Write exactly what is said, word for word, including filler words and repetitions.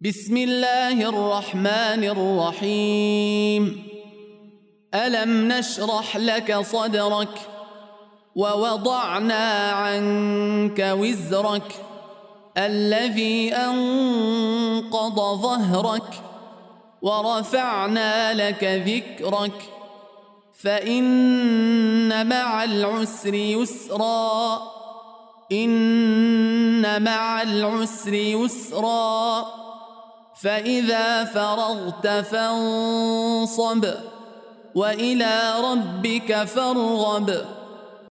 بسم الله الرحمن الرحيم. ألم نشرح لك صدرك ووضعنا عنك وزرك الذي أنقض ظهرك ورفعنا لك ذكرك فإن مع العسر يسرا إن مع العسر يسرا فإذا فرغت فانصب وإلى ربك فارغب.